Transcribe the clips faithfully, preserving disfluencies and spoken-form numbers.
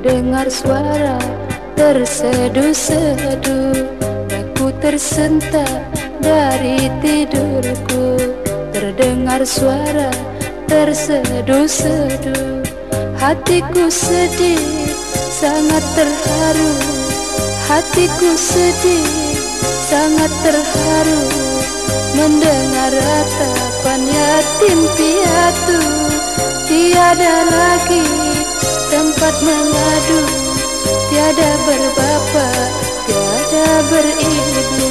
Terdengar suara terseduh-seduh, aku tersentak dari tidurku. Terdengar suara terseduh-seduh, hatiku sedih, sangat terharu. Hatiku sedih, sangat terharu mendengar ratapan yatim piatu. Tiada lagi tempat mengadu, tiada berbapa, tiada beribu.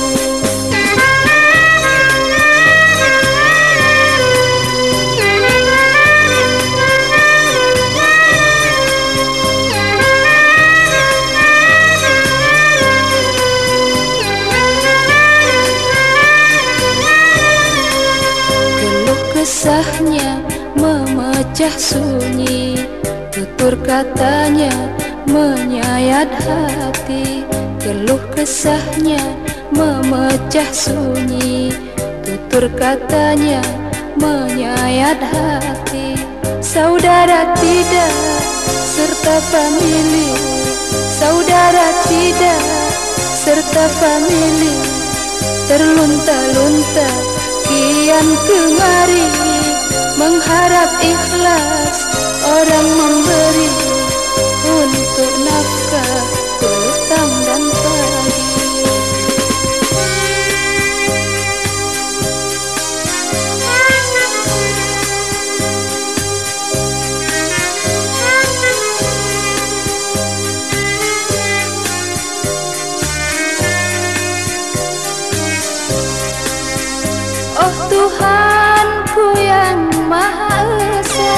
Kesahnya memecah sunyi, tutur katanya menyayat hati. Keluh kesahnya memecah sunyi, tutur katanya menyayat hati. Saudara tidak serta famili, saudara tidak serta famili, terlunta-lunta kian kemari, mengharap ikhlas orang memberi untuk nafkah petang dan pagi. Oh Tuhanku yang Maha Esa,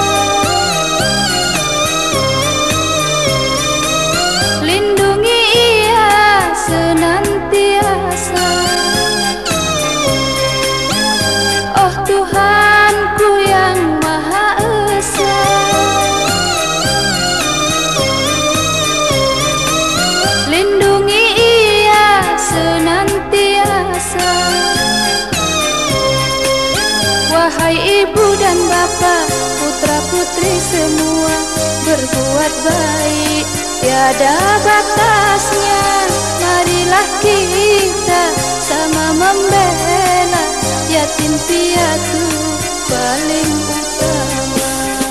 lindungi ia senantiasa. Oh Tuhanku yang Maha Esa, lindungi ia senantiasa. Wahai ibu dan bapa, putra putri semua, berbuat baik tiada batasnya. Marilah kita sama membela yatim piatu paling utama.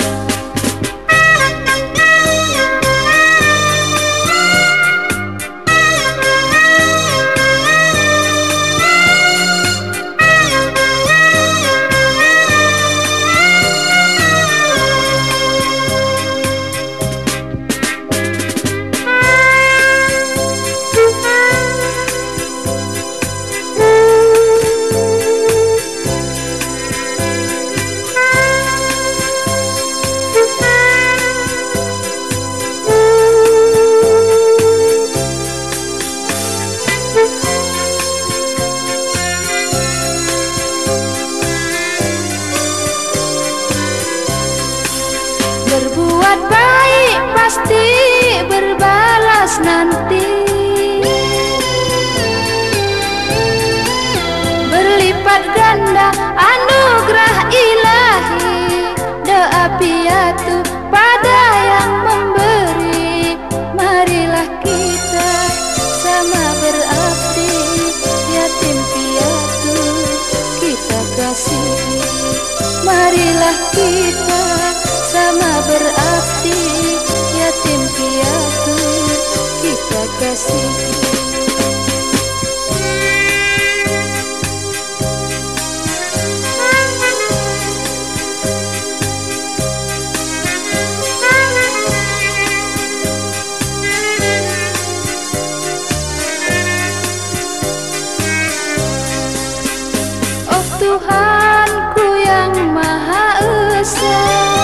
Berbuat baik pasti berbalas nanti, berlipat ganda anugerah ilahi. Doa piatu pada yang memberi, marilah kita sama berabdi. Yatim piatu kita kasihi, marilah kita sama berabdi. Yatim piatu kita kasihi. Oh Tuhanku yang Maha Esa,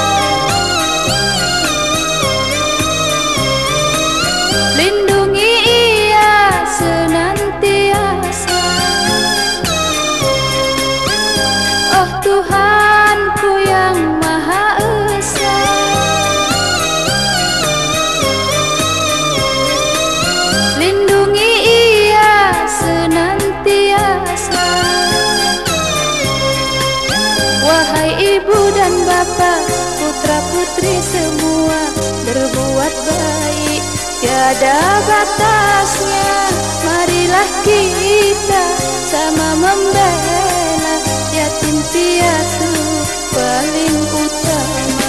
lindungi ia senantiasa. Oh Tuhanku yang Maha Esa, lindungi ia senantiasa. Wahai ibu dan bapa, putra putri semua, berbuat baik, tiada batasnya. Marilah kita sama membela yatim piatu paling utama.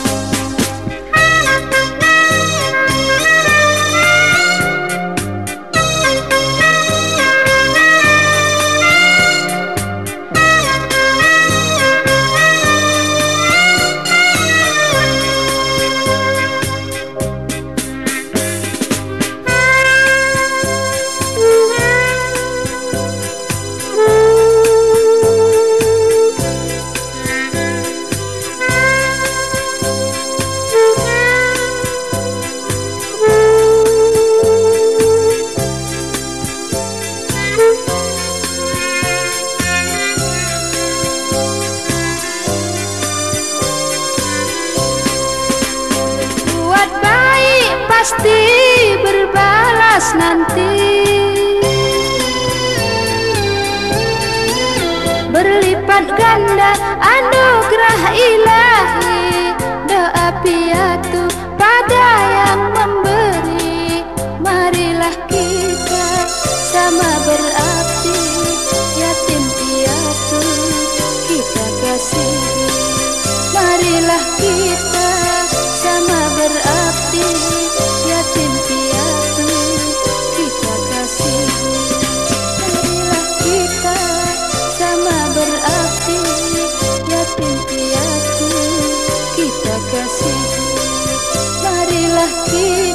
Pasti berbalas nanti, berlipat ganda anugerah ilahi. Doa piatu pada yang memberi, marilah kita sama berarti yatim piatu kita kasihi. Marilah kita sama berarti yatim piatu kita kasihi. Marilah kita sama berarti yatim piatu kita kasihi. Marilah kita